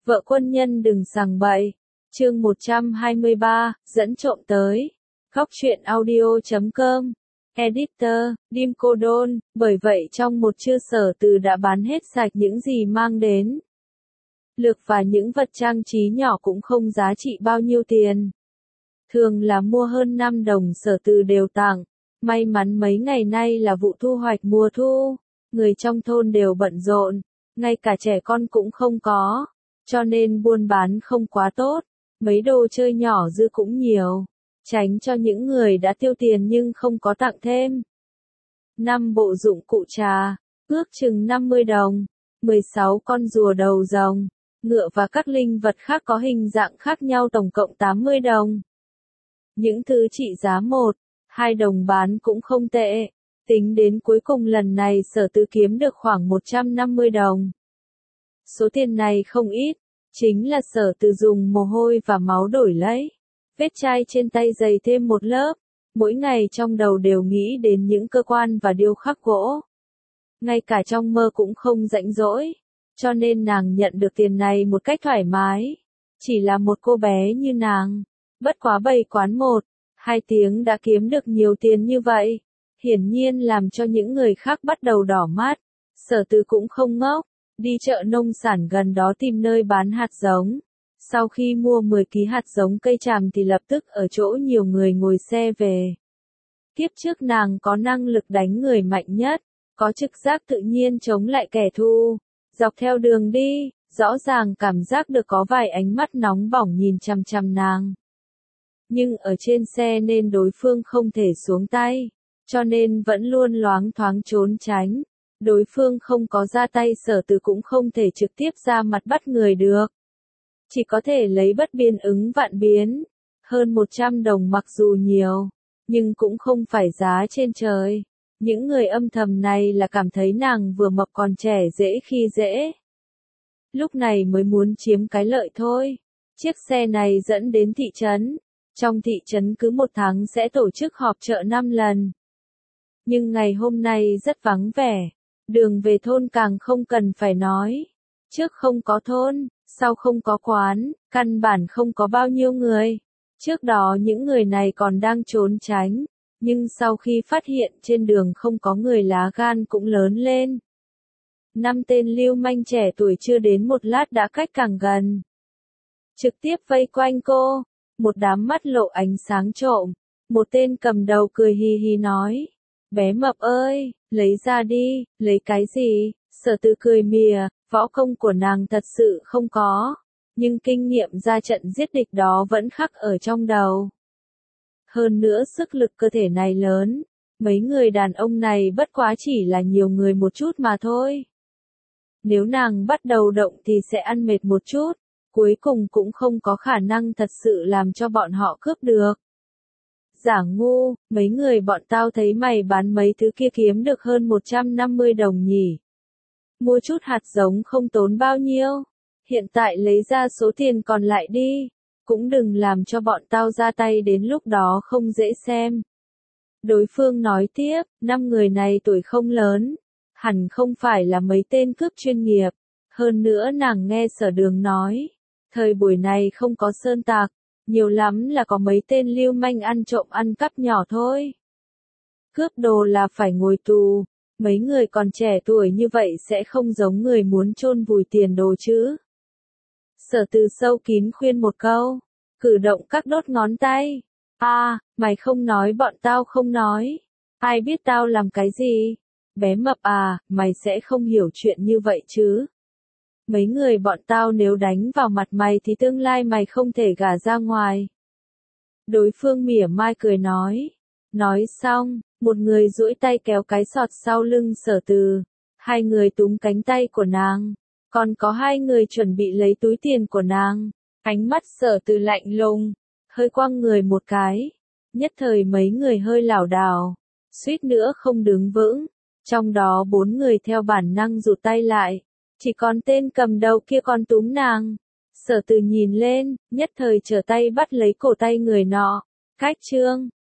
Vợ quân nhân đừng sằng bậy. Chương 123, dẫn trộm tới. Góc truyện audio.com. Editor, Dim Cô Đôn. Bởi vậy trong một trưa Sở Từ đã bán hết sạch những gì mang đến. Lược và những vật trang trí nhỏ cũng không giá trị bao nhiêu tiền. Thường là mua hơn 5 đồng Sở Từ đều tặng. May mắn mấy ngày nay là vụ thu hoạch mùa thu. Người trong thôn đều bận rộn. Ngay cả trẻ con cũng không có. Cho nên buôn bán không quá tốt. Mấy đồ chơi nhỏ dư cũng nhiều. Tránh cho những người đã tiêu tiền nhưng không có tặng thêm. 5 bộ dụng cụ trà, ước chừng 50 đồng. 16 con rùa đầu rồng, ngựa và các linh vật khác có hình dạng khác nhau tổng cộng 80 đồng. Những thứ trị giá 1-2 đồng bán cũng không tệ. Tính đến cuối cùng lần này Sở Từ kiếm được khoảng 150 đồng. Số tiền này không ít, chính là Sở Từ dùng mồ hôi và máu đổi lấy. Vết chai trên tay dày thêm một lớp, mỗi ngày trong đầu đều nghĩ đến những cơ quan và điêu khắc gỗ. Ngay cả trong mơ cũng không rảnh rỗi, cho nên nàng nhận được tiền này một cách thoải mái. Chỉ là một cô bé như nàng, bất quá bày quán 1-2 tiếng đã kiếm được nhiều tiền như vậy. Hiển nhiên làm cho những người khác bắt đầu đỏ mắt. Sở Từ cũng không ngốc, đi chợ nông sản gần đó tìm nơi bán hạt giống. Sau khi mua 10 ký hạt giống cây tràm thì lập tức ở chỗ nhiều người ngồi xe về. Kiếp trước nàng có năng lực đánh người mạnh nhất, có trực giác tự nhiên chống lại kẻ thù. Dọc theo đường đi, rõ ràng cảm giác được có vài ánh mắt nóng bỏng nhìn chằm chằm nàng. Nhưng ở trên xe nên đối phương không thể xuống tay, cho nên vẫn luôn loáng thoáng trốn tránh. Đối phương không có ra tay Sở Từ cũng không thể trực tiếp ra mặt bắt người được. Chỉ có thể lấy bất biến ứng vạn biến. Hơn 100 đồng mặc dù nhiều, nhưng cũng không phải giá trên trời. Những người âm thầm này là cảm thấy nàng vừa mập còn trẻ dễ khi dễ. Lúc này mới muốn chiếm cái lợi thôi. Chiếc xe này dẫn đến thị trấn. Trong thị trấn cứ 1 tháng sẽ tổ chức họp chợ 5 lần. Nhưng ngày hôm nay rất vắng vẻ. Đường về thôn càng không cần phải nói. Trước không có thôn, sau không có quán, căn bản không có bao nhiêu người. Trước đó những người này còn đang trốn tránh, nhưng sau khi phát hiện trên đường không có người lá gan cũng lớn lên. 5 tên lưu manh trẻ tuổi chưa đến một lát đã cách càng gần. Trực tiếp vây quanh cô, một đám mắt lộ ánh sáng trộm. Một tên cầm đầu cười hì hì nói, bé mập ơi, lấy ra đi, lấy cái gì? Sở Từ cười mỉa, võ công của nàng thật sự không có, nhưng kinh nghiệm ra trận giết địch đó vẫn khắc ở trong đầu. Hơn nữa sức lực cơ thể này lớn, mấy người đàn ông này bất quá chỉ là nhiều người một chút mà thôi. Nếu nàng bắt đầu động thì sẽ ăn mệt một chút, cuối cùng cũng không có khả năng thật sự làm cho bọn họ cướp được. Giả ngu, mấy người bọn tao thấy mày bán mấy thứ kia kiếm được hơn 150 đồng nhỉ. Mua chút hạt giống không tốn bao nhiêu. Hiện tại lấy ra số tiền còn lại đi. Cũng đừng làm cho bọn tao ra tay đến lúc đó không dễ xem. Đối phương nói tiếp, 5 người này tuổi không lớn. Hẳn không phải là mấy tên cướp chuyên nghiệp. Hơn nữa nàng nghe Sở Đường nói. Thời buổi này không có sơn tạc. Nhiều lắm là có mấy tên lưu manh ăn trộm ăn cắp nhỏ thôi. Cướp đồ là phải ngồi tù. Mấy người còn trẻ tuổi như vậy sẽ không giống người muốn chôn vùi tiền đồ chứ. Sở Từ sâu kín khuyên một câu. Cử động các đốt ngón tay. Mày không nói bọn tao không nói. Ai biết tao làm cái gì? Bé mập à, mày sẽ không hiểu chuyện như vậy chứ. Mấy người bọn tao nếu đánh vào mặt mày thì tương lai mày không thể gả ra ngoài. Đối phương mỉa mai cười nói. Nói xong, một người duỗi tay kéo cái sọt sau lưng Sở Từ. 2 người túm cánh tay của nàng. Còn có 2 người chuẩn bị lấy túi tiền của nàng. Ánh mắt Sở Từ lạnh lùng. Hơi quăng người một cái. Nhất thời mấy người hơi lảo đảo. Suýt nữa không đứng vững. Trong đó 4 người theo bản năng rụt tay lại. Chỉ còn tên cầm đầu kia còn túm nàng. Sở Từ nhìn lên, nhất thời trở tay bắt lấy cổ tay người nọ. Cách trương,